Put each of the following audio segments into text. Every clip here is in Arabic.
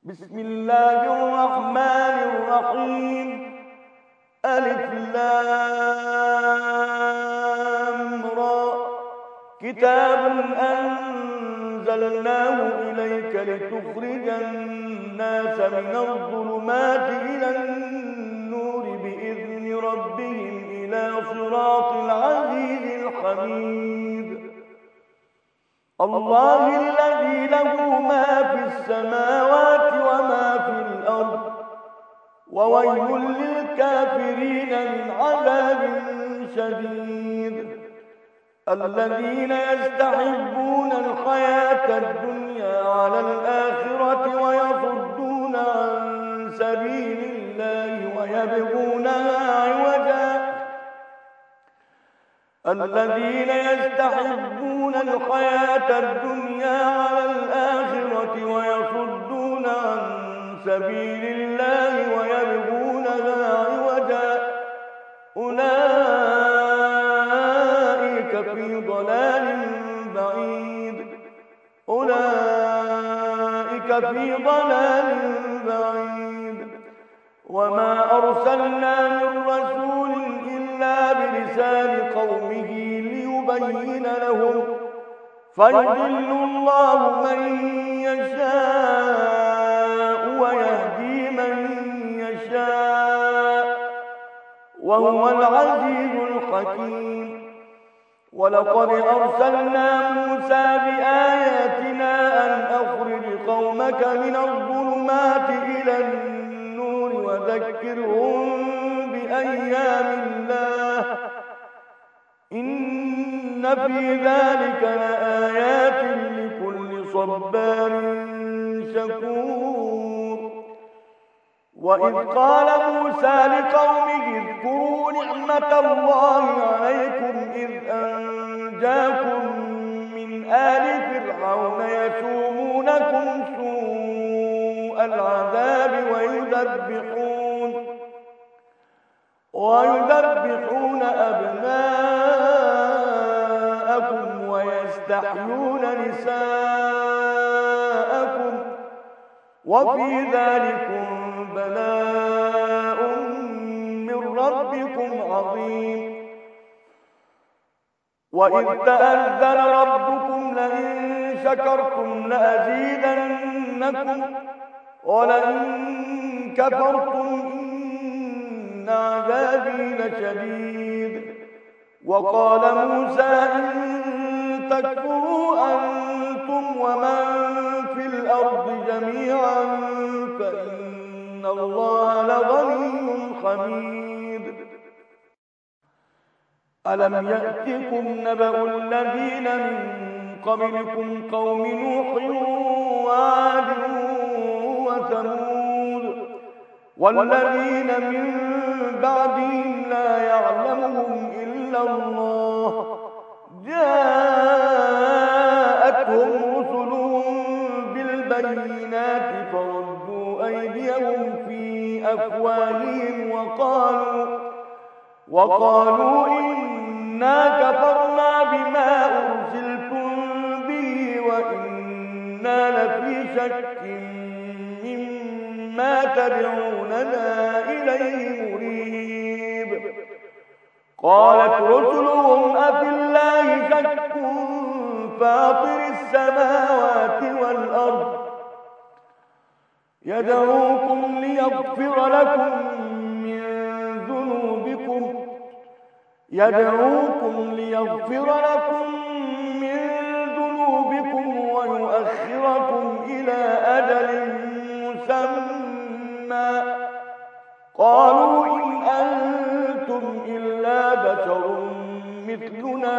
بسم الله الرحمن الرحيم. ألف لام را. كتاب أنزلناه إليك لتخرج الناس من الظلمات إلى النور بإذن ربهم إلى صراط العزيز الحميد. الله الذي له ما في السماوات وما في الأرض، وويل للكافرين من عذاب شديد. الذين يستحبون الحياة الدنيا على الآخرة ويصدون عن سبيل الله ويبغونها عوجا. الذين يستحبون الحياة الدنيا على الآخرة ويصدون عن سبيل الله ويبغونها عوجا أولئك في ضلال بعيد. وما أرسلنا من رسول إلا بلسان قومه ليبين لهم، فيضل الله من يشاء ويهدي من يشاء، وهو العزيز الحكيم. ولقد أرسلنا موسى بآياتنا أن أخرج قومك من الظلمات إلى النور وذكرهم بأيام الله، إن في ذلك لآيات لكل صبار شكور. وإذ قال موسى لقومه اذكروا نعمة الله عليكم إذ أنجاكم من آل فرعون يسومونكم سوء العذاب ويذبحون أبناءكم ويستحيون نساءكم، وفي ذلكم بلاء من ربكم عظيم. وإذ تأذن ربكم لئن شكرتم لأزيدنكم ولئن كفرتم إن عذابي لشديد. وقال موسى إن تكفروا أنتم ومن في الأرض جميعا فإن الله لغني حميد. ألم يأتكم نبأ الذين من قبلكم قوم نوح وعاد وثمود والذين من بعدهم لا يعلمهم إلا الله، جاءتهم رسلهم بالبينات فردوا أيديهم في أفواههم وقالوا إنا كفرنا بما أرسلتم به وإنا لفي شك مما تدعوننا إليه مريب. قالت رسلهم أفي الله شك فاطر السماوات والأرض يدعوكم ليغفر لكم من ذنوبكم ويؤخركم إلى أجل مسمى. قالوا إن أنتم إلا بشر مثلنا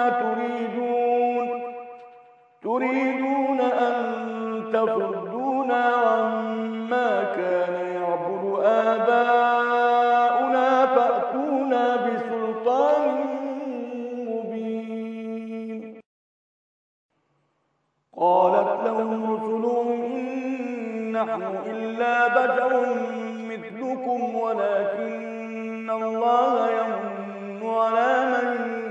تريدون أن تصدونا عما كان يعبد آباؤنا فأتونا بسلطان مبين. قالت لهم رسلهم إن نحن إلا بشر مثلكم ولكن الله يمن على من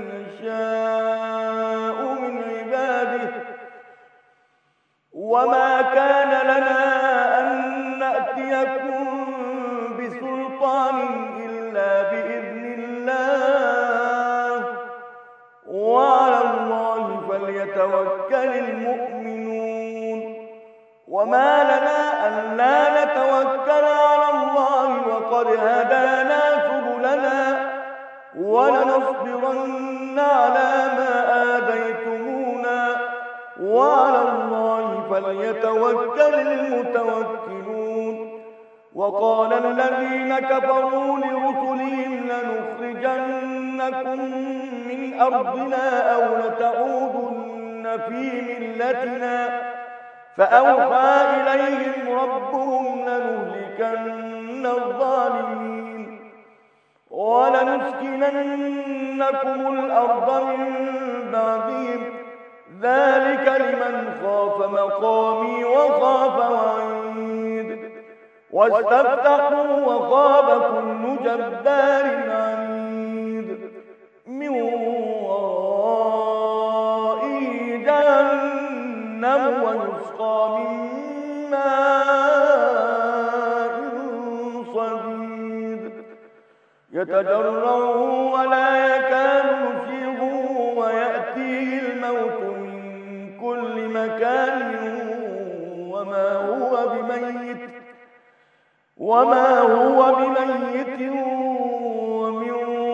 يشاء من عباده وما كان لنا أن وما لنا ألا نتوكل على الله وقد هدانا سبلنا ولنصبرن على ما آذيتمونا وعلى الله فليتوكل المتوكلون. وقال الذين كفروا لرسلهم لنخرجنكم من أرضنا أو لتعودن في ملتنا فأوحى إليهم ربهم لنهلكن الظالمين ولنسكننكم الأرض من بعدهم ذلك لمن خاف مقامي وخاف وعيد واستفتحوا وخاب كل جبار عنيد من ورائه جهنم ويسقى من ماء صديد يتجرعه ولا يكاد يسيغه ويأتيه الموت من كل مكان وما هو بميت ومن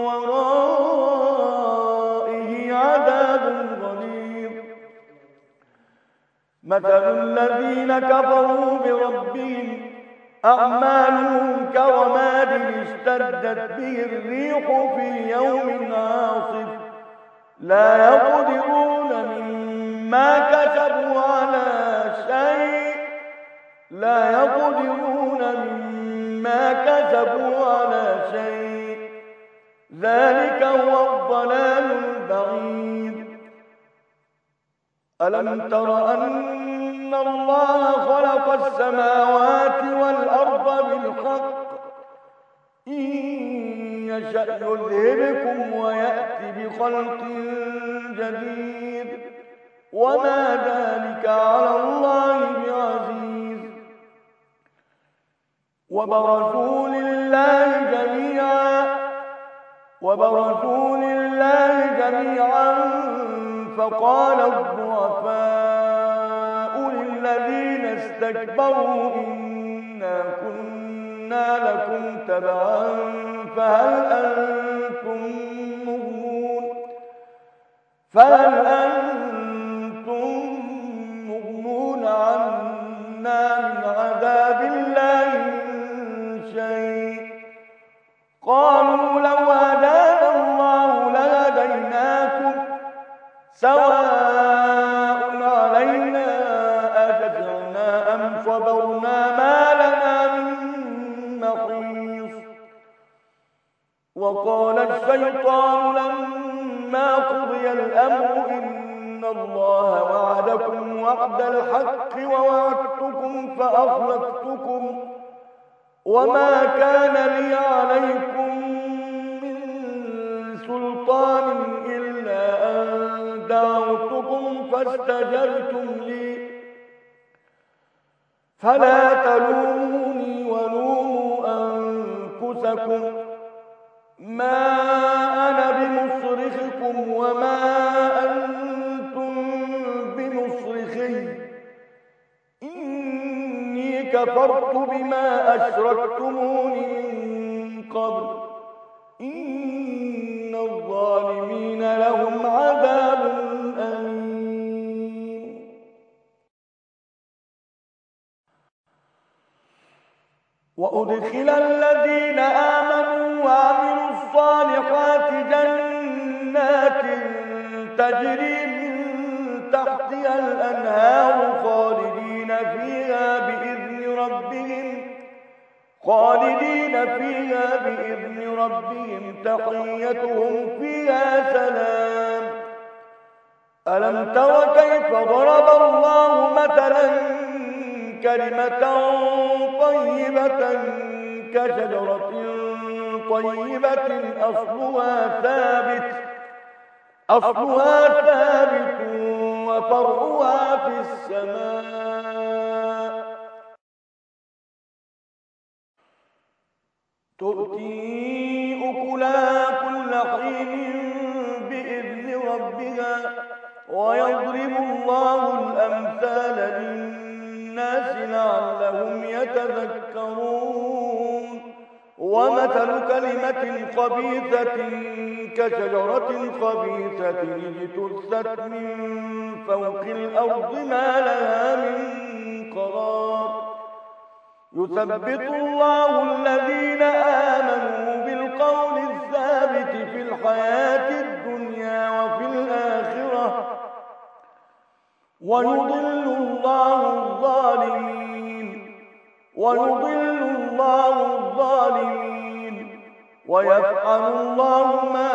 ورائه عذاب غليظ. مثل الذين كفروا بربهم أعمالهم كرماد اشتدت به الريح في يوم عاصف لا يقدرون مما كسبوا على شيء ذلك هو الضلال البعيد. ألم تر أن الله خلق السماوات والأرض بالحق إن يشأ يذهبكم ويأتي بخلق جديد وما ذلك على الله بعزيز. وبرزوا لله جميعا فقال الضعفاء للذين استكبروا إنا كنا لكم تبعا فهل أنتم مغنون عنا من عذاب الله من شيء قالوا لو هدانا الله لهديناكم سواء علينا أشفعنا أم صبرنا ما لنا من محيص. وقال الشيطان لما قضي الأمر إن الله وعدكم وعد الحق ووعدتكم فأخلفتكم وما كان لي عليكم من سلطان إلا أن دعوتكم فاستجبتم لي فلا تلوموني ولوموا أنفسكم ما أنا بمصرخكم وما أنتم بمصرخي إني كفرت بما أشركتمون من قبل إن الظالمين لهم عذاب أليم. وأدخل الذين آمنوا وعملوا الصالحات جنات تجري من تحتها الأنهار خالدين فيها بإذن ربهم تحيتهم فيها سلام. ألم تر كيف ضرب الله مثلا كلمة طيبة كشجرة طيبة أصلها ثابت وفرعها في السماء تؤتي أكلها كل حين بإذن ربها ويضرب الله الأمثال للناس الناس لعلهم يتذكرون ومثل كلمة خبيثة كشجرة خبيثة اجتثت من فوق الأرض ما لها من قرار يثبت الله الذين آمنوا بالقول الثابت في الحياة الدنيا وفي الآخرة ويضل الله الظالمين ويفعل الله ما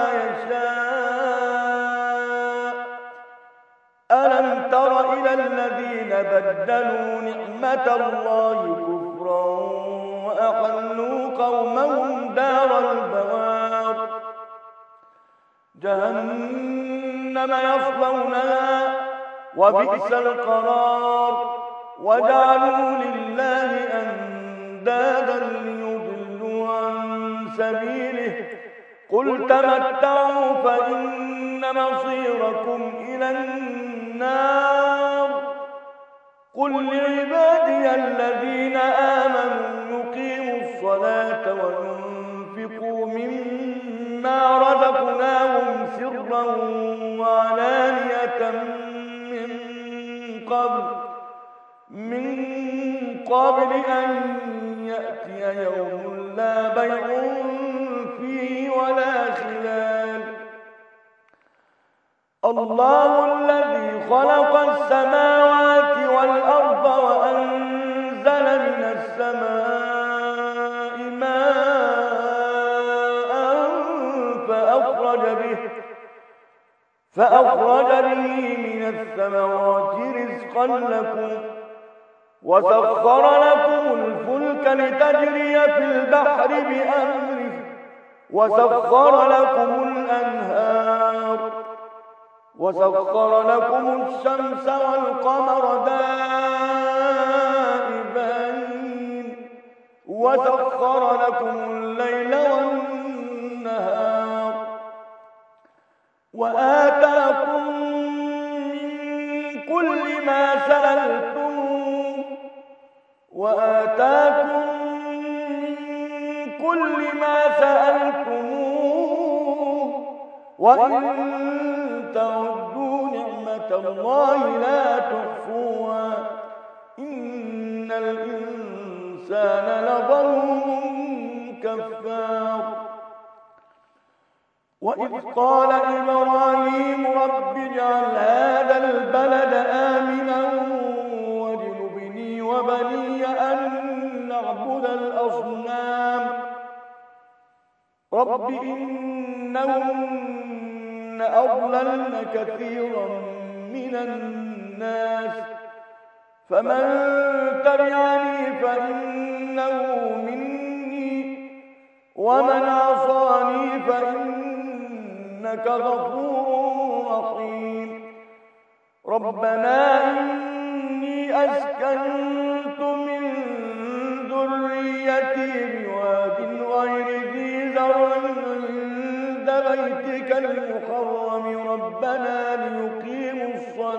يشاء ألم تر إلى الذين بدلوا نعمة الله كفرا وأحلوا قومهم دار البوار جهنم يصلونها وبئس القرار وجعلوا لله أندادا ليضلوا عن سبيله قل تمتعوا فإن مصيركم إلى النار قل لعبادي الذين آمنوا يقيموا الصلاة وينفقوا مما رزقناهم سرا وعلانية من قبل أن يأتي يوم لا بيع فيه ولا خلال الله الذي خلق السماوات والأرض وأنزل من السماء ماء فأخرج به من الثمرات رزقا لكم وسخر لكم الفلك لتجري في البحر بأمره وسخر لكم الأنهار وسخر لكم الشمس والقمر دائبين وسخر لكم الليل والنهار وآتاكم من كل ما سألتموه وإن تعدوا نعمة الله لا تحصوها إن الإنسان لظلوم كفار وإذ قال إبراهيم رب اجعل هذا البلد آمنا واجنبني وبني أن نعبد الأصنام رب إنهن أضللن كثيرا من الناس فمن تبعني فإنه مني ومن عصاني فإنك غفور رحيم ربنا إني أسكنت من ذريتي بواد غير ذي زرع عند بيتك المحرم ربنا ليقيموا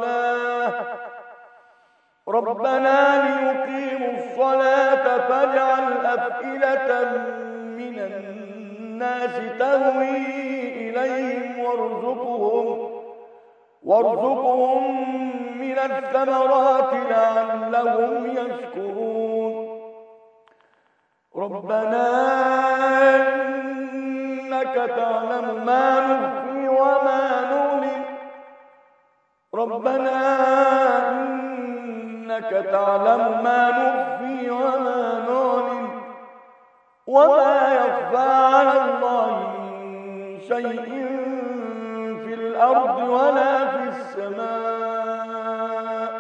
الصلاة فاجعل أفئدة من الناس تهوي إليهم وارزقهم من الثمرات لعلهم يشكرون ربنا إنك تعلم ما نخفي وما نعلن وما يخفى على الله من شيء في الأرض ولا في السماء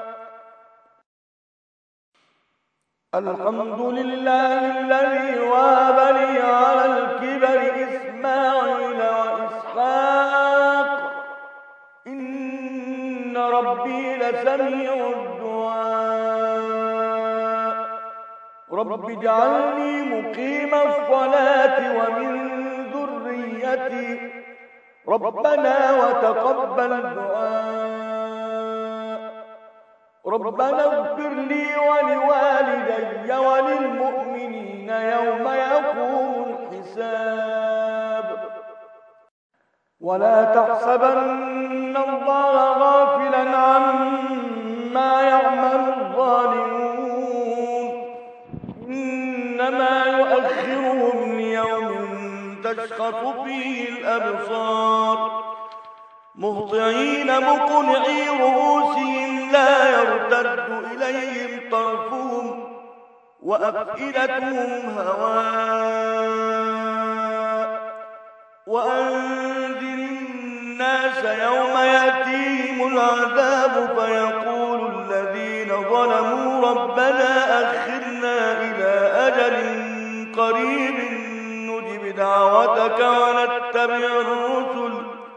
الحمد لله الذي وهب لي على الكبر إسماعيل وإسحاق إن ربي لسميع الدعاء رب اجعلني مقيم الصلاة ومن ذريتي ربنا وتقبل دعاء ربنا اغفر لي ولوالدي وللمؤمنين يوم يقوم الحساب. ولا تحسبن الله غافلا عما يعمل الظالمون، إنما يؤخرهم ليوم تشخص فيه الأبصار، مهطعين مقنعي رؤوسهم لا يرتد إليهم طرفهم وأفئدتهم هواء. وأنذر الناس يوم يأتيهم العذاب فيقول الذين ظلموا ربنا أخرنا إلى أجل قريب نجب دعوتك ونتبع الرسل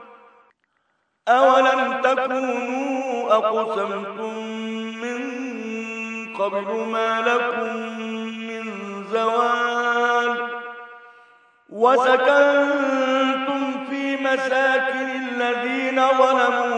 أولم تكونوا أقسمتم من قبل ما لكم من زوال. وسكنتم في مساكن الذين ظلموا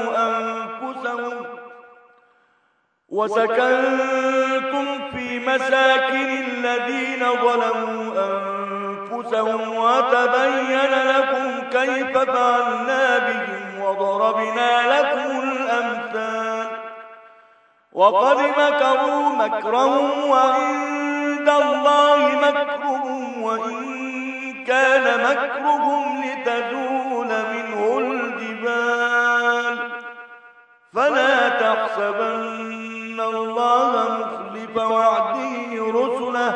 أنفسهم وتبين لكم كيف فعلنا بهم وضربنا لكم الأمثال. وقد مكروا مكرهم وعند الله مكرهم وإن كان مكرهم لتزول منه الجبال. فلا تحسبن الله مخلف وعده رسله،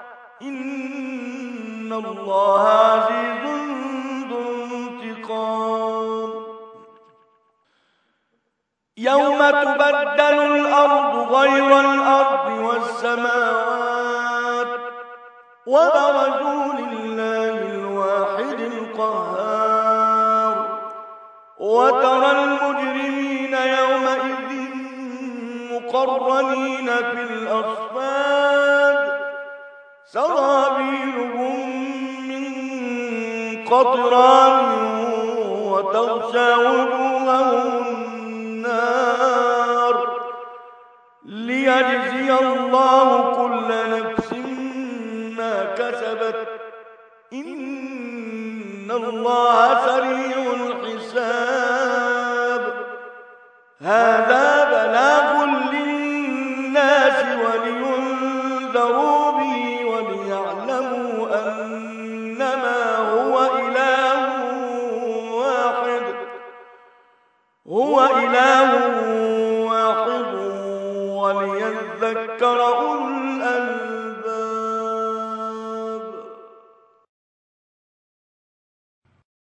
إن الله عزيز ذو انتقام. يوم تبدل الأرض غير الأرض والسماوات وبرزوا لله الواحد القهار. وترى المجرمين يومئذ مقرنين في الأصفاد سرابيلهم من قطران وتغشى وجوههم النار ليجزي الله كل نفس ما كسبت، إن الله سريع الحساب. هذا بلاغ للناس ولينذروا به وليعلموا أنما هو إله واحد وليذكر أولو